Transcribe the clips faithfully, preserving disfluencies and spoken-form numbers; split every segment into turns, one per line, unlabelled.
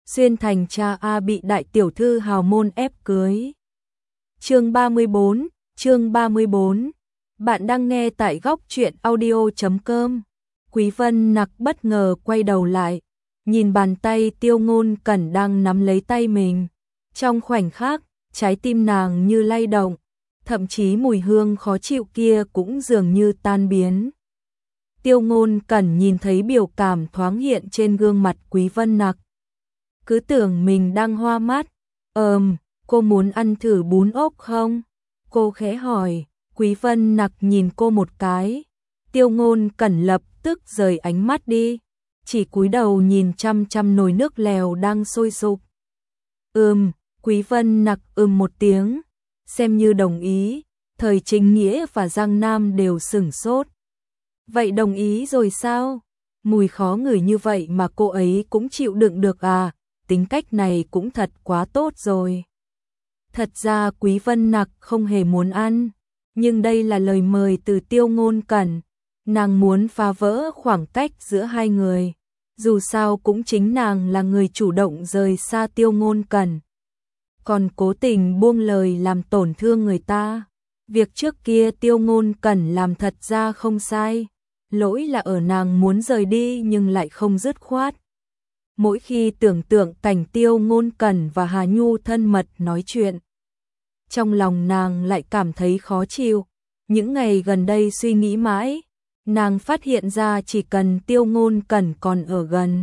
Xuyên thành cha A bị đại tiểu thư hào môn ép cưới. Chương ba mươi bốn, chương ba mươi bốn. Bạn đang nghe tại góc truyện audio chấm com. Quý Vân Nặc bất ngờ quay đầu lại, nhìn bàn tay Tiêu Ngôn Cẩn đang nắm lấy tay mình. Trong khoảnh khắc, trái tim nàng như lay động, thậm chí mùi hương khó chịu kia cũng dường như tan biến. Tiêu Ngôn Cẩn nhìn thấy biểu cảm thoáng hiện trên gương mặt Quý Vân Nặc. Cứ tưởng mình đang hoa mắt. Ờm, cô muốn ăn thử bún ốc không? Cô khẽ hỏi. Quý Vân Nặc nhìn cô một cái. Tiêu Ngôn Cẩn lập tức rời ánh mắt đi, chỉ cúi đầu nhìn chăm chăm nồi nước lèo đang sôi sục. Ừm, Quý Vân Nặc ừm một tiếng, xem như đồng ý. Thời Chính Nghĩa và Giang Nam đều sửng sốt. Vậy đồng ý rồi sao? Mùi khó ngửi như vậy mà cô ấy cũng chịu đựng được à? Tính cách này cũng thật quá tốt rồi. Thật ra Quý Vân Nặc không hề muốn ăn, nhưng đây là lời mời từ Tiêu Ngôn Cẩn. Nàng muốn phá vỡ khoảng cách giữa hai người. Dù sao cũng chính nàng là người chủ động rời xa Tiêu Ngôn Cẩn, còn cố tình buông lời làm tổn thương người ta. Việc trước kia Tiêu Ngôn Cẩn làm thật ra không sai, lỗi là ở nàng muốn rời đi nhưng lại không dứt khoát. Mỗi khi tưởng tượng cảnh Tiêu Ngôn Cẩn và Hà Nhu thân mật nói chuyện, trong lòng nàng lại cảm thấy khó chịu. Những ngày gần đây suy nghĩ mãi, nàng phát hiện ra chỉ cần Tiêu Ngôn Cẩn còn ở gần,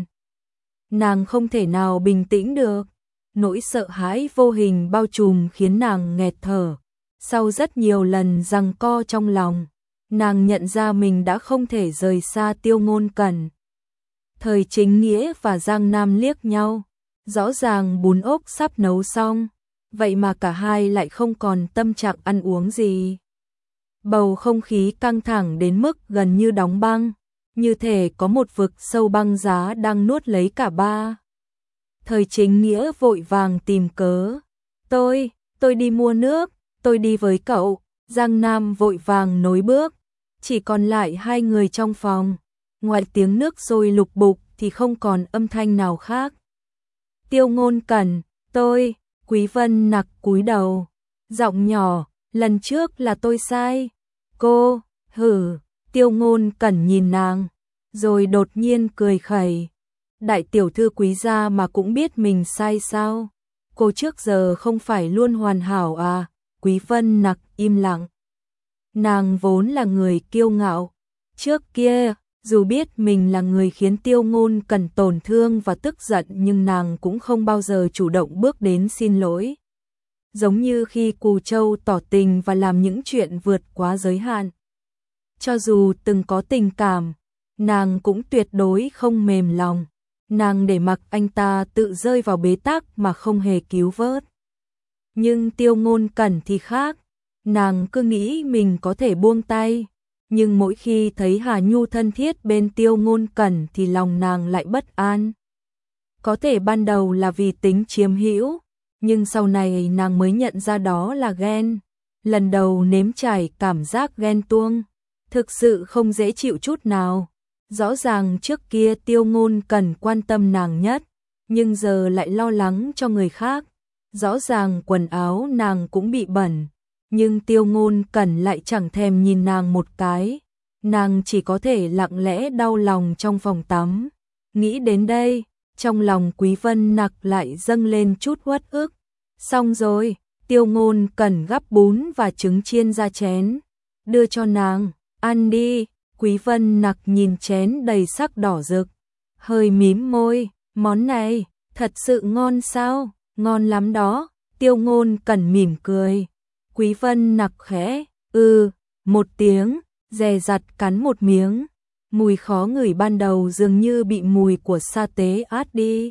nàng không thể nào bình tĩnh được. Nỗi sợ hãi vô hình bao trùm khiến nàng nghẹt thở. Sau rất nhiều lần giằng co trong lòng, nàng nhận ra mình đã không thể rời xa Tiêu Ngôn Cẩn. Thời Chính Nghĩa và Giang Nam liếc nhau, rõ ràng bún ốc sắp nấu xong, vậy mà cả hai lại không còn tâm trạng ăn uống gì. Bầu không khí căng thẳng đến mức gần như đóng băng, như thể có một vực sâu băng giá đang nuốt lấy cả ba. Thời Chính Nghĩa vội vàng tìm cớ. Tôi, tôi đi mua nước, tôi đi với cậu. Giang Nam vội vàng nối bước, chỉ còn lại hai người trong phòng. Ngoài tiếng nước sôi lục bục thì không còn âm thanh nào khác. Tiêu Ngôn Cẩn, tôi. Quý Vân Nặc cúi đầu, giọng nhỏ, lần trước là tôi sai. Cô, hử. Tiêu Ngôn Cẩn nhìn nàng, rồi đột nhiên cười khẩy. Đại tiểu thư Quý gia mà cũng biết mình sai sao? Cô trước giờ không phải luôn hoàn hảo à? Quý Vân Nặc im lặng. Nàng vốn là người kiêu ngạo. Trước kia, dù biết mình là người khiến Tiêu Ngôn Cẩn tổn thương và tức giận, nhưng nàng cũng không bao giờ chủ động bước đến xin lỗi. Giống như khi Cù Châu tỏ tình và làm những chuyện vượt quá giới hạn. Cho dù từng có tình cảm, nàng cũng tuyệt đối không mềm lòng. Nàng để mặc anh ta tự rơi vào bế tắc mà không hề cứu vớt. Nhưng Tiêu Ngôn Cẩn thì khác, nàng cứ nghĩ mình có thể buông tay. Nhưng mỗi khi thấy Hà Nhu thân thiết bên Tiêu Ngôn Cẩn thì lòng nàng lại bất an. Có thể ban đầu là vì tính chiếm hữu, nhưng sau này nàng mới nhận ra đó là ghen. Lần đầu nếm trải cảm giác ghen tuông, thực sự không dễ chịu chút nào. Rõ ràng trước kia Tiêu Ngôn Cẩn quan tâm nàng nhất, nhưng giờ lại lo lắng cho người khác. Rõ ràng quần áo nàng cũng bị bẩn, nhưng Tiêu Ngôn Cẩn lại chẳng thèm nhìn nàng một cái. Nàng chỉ có thể lặng lẽ đau lòng trong phòng tắm. Nghĩ đến đây, trong lòng Quý Vân Nặc lại dâng lên chút uất ức. Xong rồi, Tiêu Ngôn Cẩn gắp bún và trứng chiên ra chén, đưa cho nàng. Ăn đi. Quý Vân Nặc nhìn chén đầy sắc đỏ rực, hơi mím môi. Món này, thật sự ngon sao? Ngon lắm đó. Tiêu Ngôn Cẩn mỉm cười. Quý Vân Nặc khẽ, ừ, một tiếng, dè dặt cắn một miếng. Mùi khó ngửi ban đầu dường như bị mùi của sa tế át đi.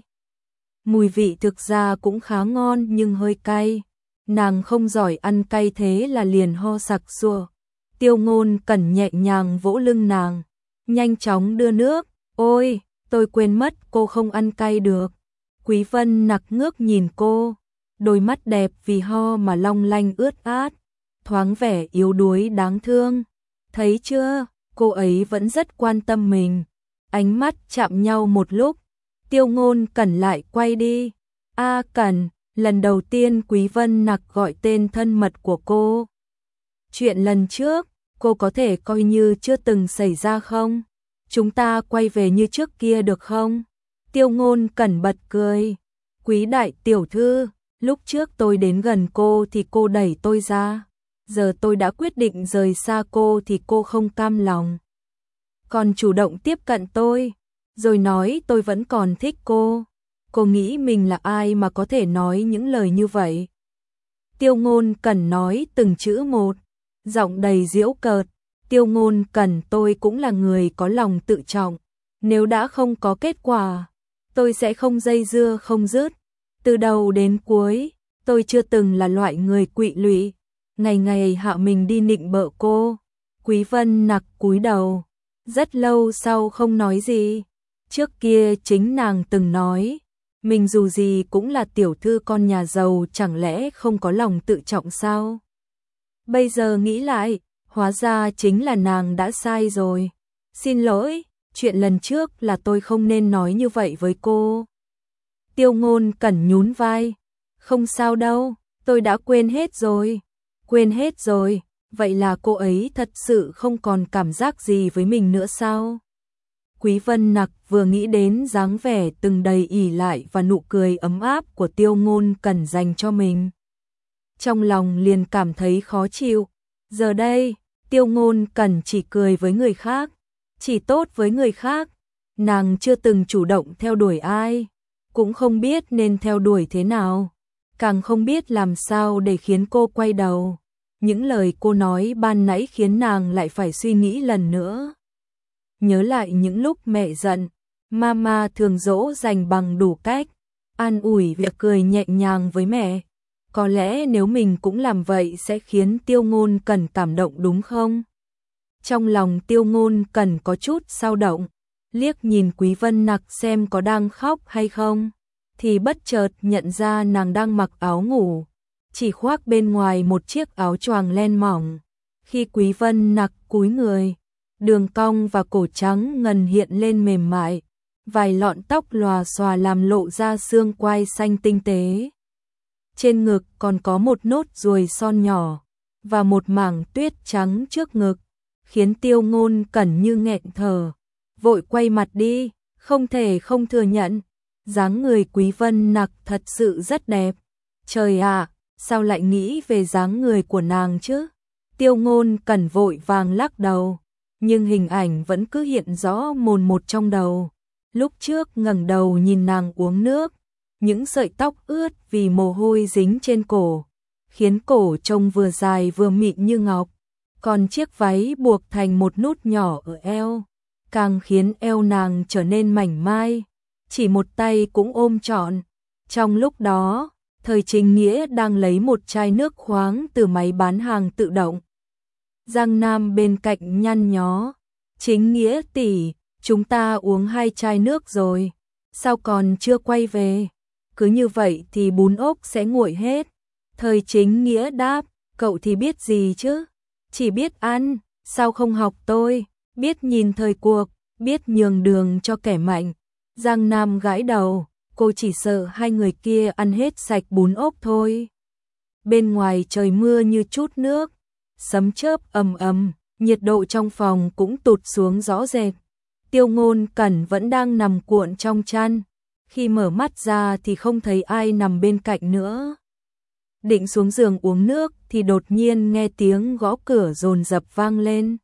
Mùi vị thực ra cũng khá ngon nhưng hơi cay. Nàng không giỏi ăn cay thế là liền ho sặc sụa. Tiêu Ngôn Cẩn nhẹ nhàng vỗ lưng nàng, nhanh chóng đưa nước. Ôi, tôi quên mất cô không ăn cay được. Quý Vân Nặc ngước nhìn cô, đôi mắt đẹp vì ho mà long lanh ướt át, thoáng vẻ yếu đuối đáng thương. Thấy chưa, cô ấy vẫn rất quan tâm mình. Ánh mắt chạm nhau một lúc, Tiêu Ngôn Cẩn lại quay đi. A Cẩn, lần đầu tiên Quý Vân Nặc gọi tên thân mật của cô. Chuyện lần trước, cô có thể coi như chưa từng xảy ra không? Chúng ta quay về như trước kia được không? Tiêu Ngôn Cẩn bật cười. Quý đại tiểu thư, lúc trước tôi đến gần cô thì cô đẩy tôi ra. Giờ tôi đã quyết định rời xa cô thì cô không cam lòng. Còn chủ động tiếp cận tôi, rồi nói tôi vẫn còn thích cô. Cô nghĩ mình là ai mà có thể nói những lời như vậy? Tiêu Ngôn Cẩn nói từng chữ một, giọng đầy giễu cợt. Tiêu Ngôn Cẩn, tôi cũng là người có lòng tự trọng. Nếu đã không có kết quả, tôi sẽ không dây dưa không dứt. Từ đầu đến cuối, tôi chưa từng là loại người quỵ lụy, ngày ngày hạ mình đi nịnh bợ cô. Quý Vân Nặc cúi đầu, rất lâu sau không nói gì. Trước kia chính nàng từng nói, mình dù gì cũng là tiểu thư con nhà giàu, chẳng lẽ không có lòng tự trọng sao? Bây giờ nghĩ lại, hóa ra chính là nàng đã sai rồi. Xin lỗi, chuyện lần trước là tôi không nên nói như vậy với cô. Tiêu Ngôn Cẩn nhún vai. Không sao đâu, tôi đã quên hết rồi. Quên hết rồi, vậy là cô ấy thật sự không còn cảm giác gì với mình nữa sao? Quý Vân Nặc vừa nghĩ đến dáng vẻ từng đầy ỷ lại và nụ cười ấm áp của Tiêu Ngôn Cẩn dành cho mình, trong lòng liền cảm thấy khó chịu. Giờ đây, Tiêu Ngôn Cẩn chỉ cười với người khác, chỉ tốt với người khác. Nàng chưa từng chủ động theo đuổi ai, cũng không biết nên theo đuổi thế nào, càng không biết làm sao để khiến cô quay đầu. Những lời cô nói ban nãy khiến nàng lại phải suy nghĩ lần nữa. Nhớ lại những lúc mẹ giận, mama thường dỗ dành bằng đủ cách, an ủi việc cười nhẹ nhàng với mẹ. Có lẽ nếu mình cũng làm vậy sẽ khiến Tiêu Ngôn Cẩn cảm động đúng không? Trong lòng Tiêu Ngôn Cẩn có chút dao động, liếc nhìn Quý Vân Nặc xem có đang khóc hay không, thì bất chợt nhận ra nàng đang mặc áo ngủ, chỉ khoác bên ngoài một chiếc áo choàng len mỏng. Khi Quý Vân Nặc cúi người, đường cong và cổ trắng ngần hiện lên mềm mại, vài lọn tóc lòa xòa làm lộ ra xương quai xanh tinh tế. Trên ngực còn có một nốt ruồi son nhỏ và một mảng tuyết trắng trước ngực, khiến Tiêu Ngôn Cẩn như nghẹn thở, vội quay mặt đi, không thể không thừa nhận, dáng người Quý Vân Nặc thật sự rất đẹp. Trời ạ, sao lại nghĩ về dáng người của nàng chứ? Tiêu Ngôn Cẩn vội vàng lắc đầu, nhưng hình ảnh vẫn cứ hiện rõ mồn một trong đầu. Lúc trước ngẩng đầu nhìn nàng uống nước, những sợi tóc ướt vì mồ hôi dính trên cổ, khiến cổ trông vừa dài vừa mịn như ngọc, còn chiếc váy buộc thành một nút nhỏ ở eo, càng khiến eo nàng trở nên mảnh mai, chỉ một tay cũng ôm trọn. Trong lúc đó, Thời Chính Nghĩa đang lấy một chai nước khoáng từ máy bán hàng tự động. Giang Nam bên cạnh nhăn nhó, Chính Nghĩa tỷ, chúng ta uống hai chai nước rồi, sao còn chưa quay về? Cứ như vậy thì bún ốc sẽ nguội hết. Thời Chính Nghĩa đáp, cậu thì biết gì chứ? Chỉ biết ăn, sao không học tôi? Biết nhìn thời cuộc, biết nhường đường cho kẻ mạnh. Giang Nam gãi đầu, cô chỉ sợ hai người kia ăn hết sạch bún ốc thôi. Bên ngoài trời mưa như chút nước, sấm chớp ầm ầm, nhiệt độ trong phòng cũng tụt xuống rõ rệt. Tiêu Ngôn Cẩn vẫn đang nằm cuộn trong chăn, khi mở mắt ra thì không thấy ai nằm bên cạnh nữa. Định xuống giường uống nước thì đột nhiên nghe tiếng gõ cửa dồn dập vang lên.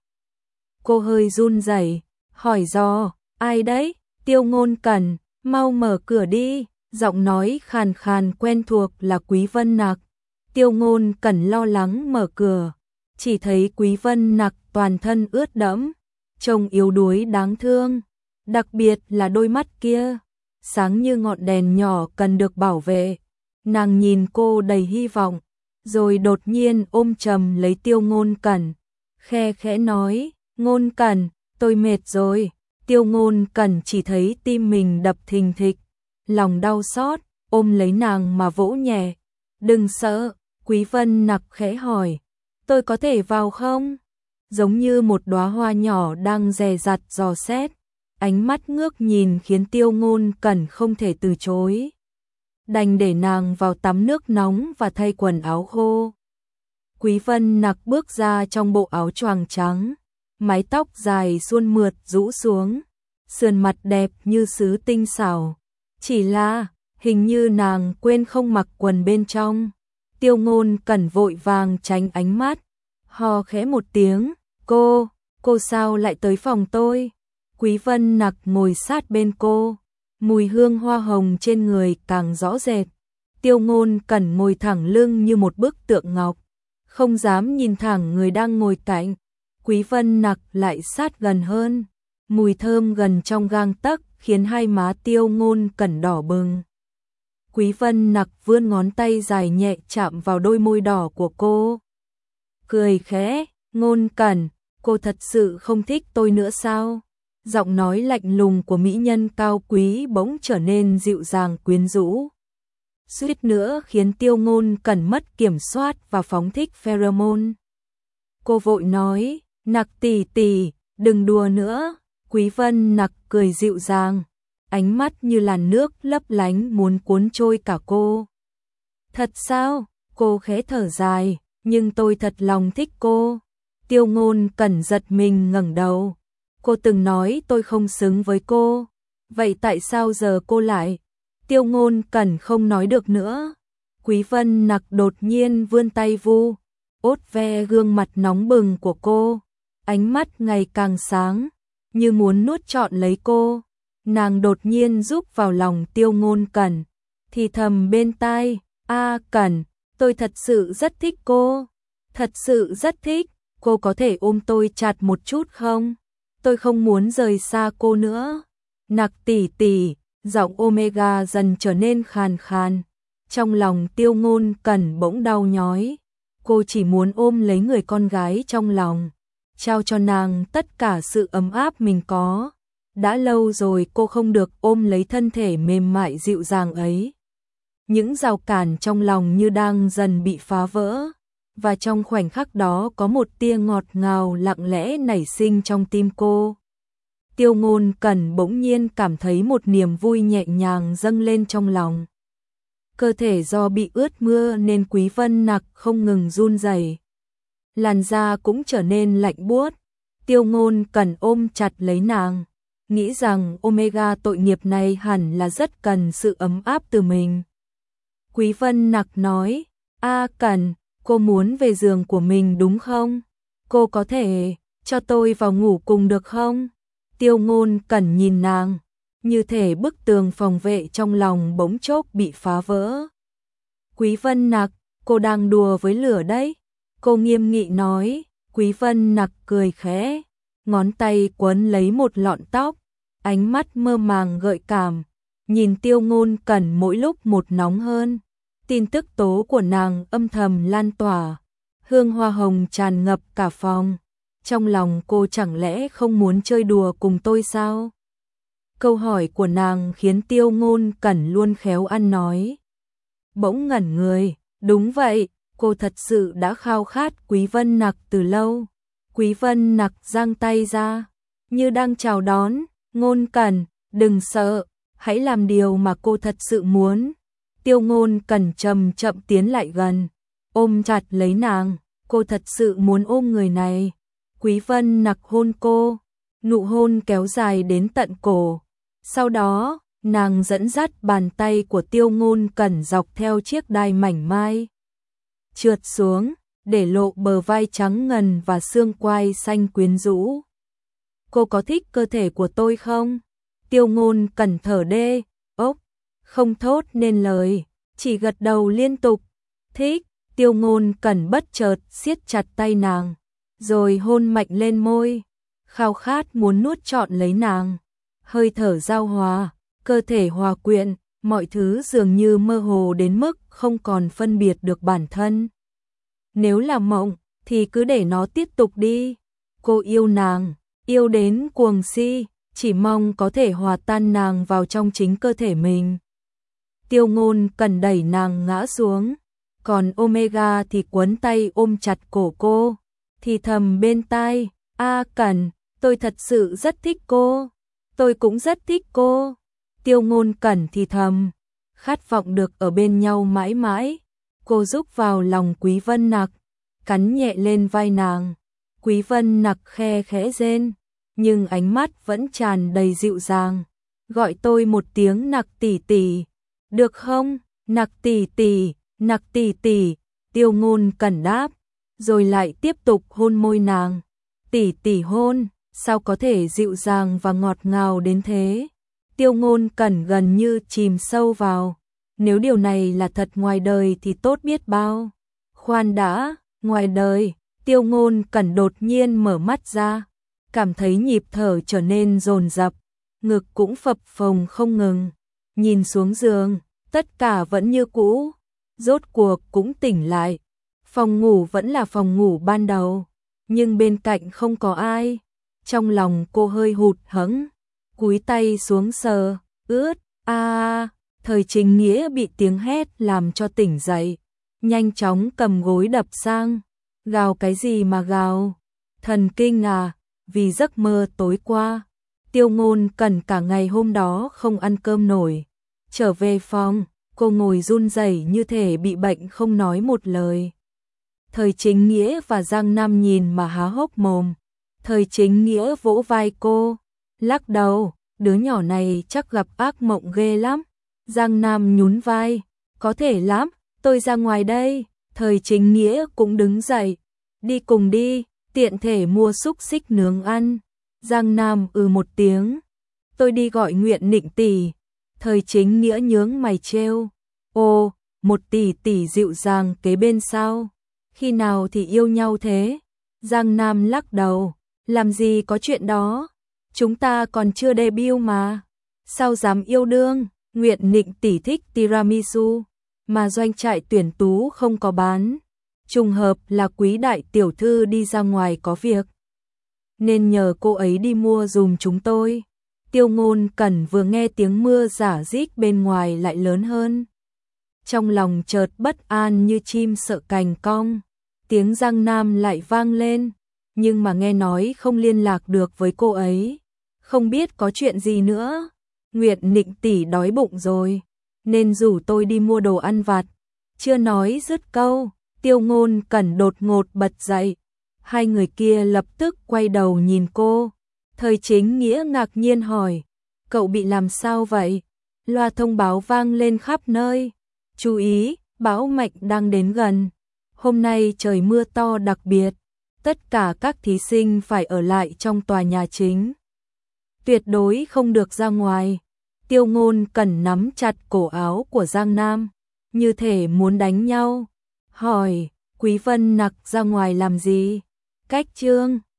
Cô hơi run rẩy, hỏi dò, ai đấy? Tiêu Ngôn Cẩn, mau mở cửa đi. Giọng nói khàn khàn quen thuộc là Quý Vân Nặc. Tiêu Ngôn Cẩn lo lắng mở cửa, chỉ thấy Quý Vân Nặc toàn thân ướt đẫm, trông yếu đuối đáng thương, đặc biệt là đôi mắt kia, sáng như ngọn đèn nhỏ cần được bảo vệ. Nàng nhìn cô đầy hy vọng, rồi đột nhiên ôm chầm lấy Tiêu Ngôn Cẩn, khe khẽ nói, Ngôn Cẩn, tôi mệt rồi. Tiêu Ngôn Cẩn chỉ thấy tim mình đập thình thịch, lòng đau xót, ôm lấy nàng mà vỗ nhẹ. Đừng sợ, Quý Vân Nặc khẽ hỏi, tôi có thể vào không? Giống như một đóa hoa nhỏ đang dè dặt dò xét, ánh mắt ngước nhìn khiến Tiêu Ngôn Cẩn không thể từ chối. Đành để nàng vào tắm nước nóng và thay quần áo khô. Quý Vân Nặc bước ra trong bộ áo choàng trắng, mái tóc dài suôn mượt rũ xuống, sườn mặt đẹp như sứ tinh xảo. Chỉ là, hình như nàng quên không mặc quần bên trong. Tiêu Ngôn Cẩn vội vàng tránh ánh mắt, hò khẽ một tiếng, cô, cô sao lại tới phòng tôi? Quý Vân Nặc ngồi sát bên cô, mùi hương hoa hồng trên người càng rõ rệt. Tiêu Ngôn Cẩn ngồi thẳng lưng như một bức tượng ngọc, không dám nhìn thẳng người đang ngồi cạnh. Quý Vân Nặc lại sát gần hơn, mùi thơm gần trong gang tấc khiến hai má Tiêu Ngôn Cẩn đỏ bừng. Quý Vân Nặc vươn ngón tay dài nhẹ chạm vào đôi môi đỏ của cô. Cười khẽ, Ngôn Cẩn, cô thật sự không thích tôi nữa sao? Giọng nói lạnh lùng của mỹ nhân cao quý bỗng trở nên dịu dàng quyến rũ. Suýt nữa khiến Tiêu Ngôn Cẩn mất kiểm soát và phóng thích pheromone. Cô vội nói, Nặc tỷ tỷ, đừng đùa nữa. Quý Vân Nặc cười dịu dàng, ánh mắt như làn nước lấp lánh muốn cuốn trôi cả cô. Thật sao? Cô khẽ thở dài, nhưng tôi thật lòng thích cô. Tiêu Ngôn Cẩn giật mình ngẩng đầu. Cô từng nói tôi không xứng với cô. Vậy tại sao giờ cô lại? Tiêu Ngôn Cẩn không nói được nữa. Quý Vân Nặc đột nhiên vươn tay vu, ốt ve gương mặt nóng bừng của cô. Ánh mắt ngày càng sáng, như muốn nuốt trọn lấy cô. Nàng đột nhiên rúc vào lòng Tiêu Ngôn Cẩn, thì thầm bên tai, A Cẩn, tôi thật sự rất thích cô. Thật sự rất thích, cô có thể ôm tôi chặt một chút không? Tôi không muốn rời xa cô nữa. Nặc tỷ tỷ, giọng Omega dần trở nên khàn khàn. Trong lòng Tiêu Ngôn Cẩn bỗng đau nhói. Cô chỉ muốn ôm lấy người con gái trong lòng, trao cho nàng tất cả sự ấm áp mình có. Đã lâu rồi cô không được ôm lấy thân thể mềm mại dịu dàng ấy. Những rào cản trong lòng như đang dần bị phá vỡ. Và trong khoảnh khắc đó có một tia ngọt ngào lặng lẽ nảy sinh trong tim cô. Tiêu Ngôn Cẩn bỗng nhiên cảm thấy một niềm vui nhẹ nhàng dâng lên trong lòng. Cơ thể do bị ướt mưa nên Quý Vân Nặc không ngừng run rẩy. Làn da cũng trở nên lạnh buốt. Tiêu Ngôn Cẩn ôm chặt lấy nàng, nghĩ rằng Omega tội nghiệp này hẳn là rất cần sự ấm áp từ mình. Quý Vân Nặc nói, A Cẩn, cô muốn về giường của mình đúng không? Cô có thể cho tôi vào ngủ cùng được không? Tiêu Ngôn Cẩn nhìn nàng, như thể bức tường phòng vệ trong lòng bỗng chốc bị phá vỡ. Quý Vân Nặc, cô đang đùa với lửa đấy. Cô nghiêm nghị nói. Quý Vân Nặc cười khẽ, ngón tay quấn lấy một lọn tóc, ánh mắt mơ màng gợi cảm, nhìn Tiêu Ngôn Cẩn mỗi lúc một nóng hơn. Tin tức tố của nàng âm thầm lan tỏa, hương hoa hồng tràn ngập cả phòng. Trong lòng cô chẳng lẽ không muốn chơi đùa cùng tôi sao? Câu hỏi của nàng khiến Tiêu Ngôn Cẩn luôn khéo ăn nói. Bỗng ngẩn người, đúng vậy, cô thật sự đã khao khát Quý Vân Nặc từ lâu. Quý Vân Nặc giang tay ra, như đang chào đón, Ngôn Cẩn, đừng sợ, hãy làm điều mà cô thật sự muốn. Tiêu Ngôn Cẩn chậm chậm tiến lại gần, ôm chặt lấy nàng, cô thật sự muốn ôm người này. Quý Vân Nặc hôn cô, nụ hôn kéo dài đến tận cổ. Sau đó, nàng dẫn dắt bàn tay của Tiêu Ngôn Cẩn dọc theo chiếc đai mảnh mai, trượt xuống, để lộ bờ vai trắng ngần và xương quai xanh quyến rũ. Cô có thích cơ thể của tôi không? Tiêu Ngôn Cẩn thở đê, ốc, không thốt nên lời, chỉ gật đầu liên tục. Thích. Tiêu Ngôn Cẩn bất chợt siết chặt tay nàng, rồi hôn mạnh lên môi, khao khát muốn nuốt trọn lấy nàng. Hơi thở giao hòa, cơ thể hòa quyện, mọi thứ dường như mơ hồ đến mức không còn phân biệt được bản thân. Nếu là mộng, thì cứ để nó tiếp tục đi. Cô yêu nàng, yêu đến cuồng si, chỉ mong có thể hòa tan nàng vào trong chính cơ thể mình. Tiêu Ngôn Cẩn đẩy nàng ngã xuống, còn Omega thì quấn tay ôm chặt cổ cô, thì thầm bên tai, A Cẩn, tôi thật sự rất thích cô. tôi cũng rất thích cô. Tiêu Ngôn Cẩn thì thầm, khát vọng được ở bên nhau mãi mãi. Cô rúc vào lòng Quý Vân Nặc, cắn nhẹ lên vai nàng. Quý Vân Nặc khe khẽ rên, nhưng ánh mắt vẫn tràn đầy dịu dàng. Gọi tôi một tiếng Nặc tỷ tỷ, được không? Nặc tỷ tỷ, Nặc tỷ tỷ. Tiêu Ngôn Cẩn đáp, rồi lại tiếp tục hôn môi nàng. Tỷ tỷ hôn, sao có thể dịu dàng và ngọt ngào đến thế? Tiêu Ngôn Cẩn gần như chìm sâu vào. Nếu điều này là thật ngoài đời thì tốt biết bao. Khoan đã, ngoài đời. Tiêu Ngôn Cẩn đột nhiên mở mắt ra, cảm thấy nhịp thở trở nên dồn dập, ngực cũng phập phồng không ngừng. Nhìn xuống giường, tất cả vẫn như cũ, rốt cuộc cũng tỉnh lại. Phòng ngủ vẫn là phòng ngủ ban đầu, nhưng bên cạnh không có ai. Trong lòng cô hơi hụt hẫng, cúi tay xuống sờ, ướt, a à, Thời Chính Nghĩa bị tiếng hét làm cho tỉnh dậy, nhanh chóng cầm gối đập sang. Gào cái gì mà gào? Thần kinh à, vì giấc mơ tối qua. Tiêu Ngôn Cẩn cả ngày hôm đó không ăn cơm nổi. Trở về phòng, cô ngồi run rẩy như thể bị bệnh không nói một lời. Thời Chính Nghĩa và Giang Nam nhìn mà há hốc mồm. Thời Chính Nghĩa vỗ vai cô, lắc đầu, đứa nhỏ này chắc gặp ác mộng ghê lắm. Giang Nam nhún vai, có thể lắm, tôi ra ngoài đây. Thời Chính Nghĩa cũng đứng dậy, đi cùng đi, tiện thể mua xúc xích nướng ăn. Giang Nam ừ một tiếng, tôi đi gọi Nguyện Nịnh tỷ. Thời Chính Nghĩa nhướng mày trêu, ô, một tỷ tỷ dịu dàng kế bên sao? Khi nào thì yêu nhau thế? Giang Nam lắc đầu, làm gì có chuyện đó, chúng ta còn chưa debut mà. Sao dám yêu đương? Nguyện Nịnh tỷ thích tiramisu, mà doanh trại tuyển tú không có bán. Trùng hợp là Quý đại tiểu thư đi ra ngoài có việc, nên nhờ cô ấy đi mua dùm chúng tôi. Tiêu Ngôn Cẩn vừa nghe tiếng mưa rả rích bên ngoài lại lớn hơn. Trong lòng chợt bất an như chim sợ cành cong. Tiếng Giang Nam lại vang lên, nhưng mà nghe nói không liên lạc được với cô ấy. Không biết có chuyện gì nữa. Nguyệt Nịnh tỷ đói bụng rồi, nên rủ tôi đi mua đồ ăn vặt. Chưa nói dứt câu, Tiêu Ngôn Cẩn đột ngột bật dậy. Hai người kia lập tức quay đầu nhìn cô. Thời Chính Nghĩa ngạc nhiên hỏi, cậu bị làm sao vậy? Loa thông báo vang lên khắp nơi. Chú ý, bão mạnh đang đến gần. Hôm nay trời mưa to đặc biệt. Tất cả các thí sinh phải ở lại trong tòa nhà chính. Tuyệt đối không được ra ngoài. Tiêu Ngôn Cẩn nắm chặt cổ áo của Giang Nam, như thể muốn đánh nhau. Hỏi, Quý Vân Nặc ra ngoài làm gì? Cách chương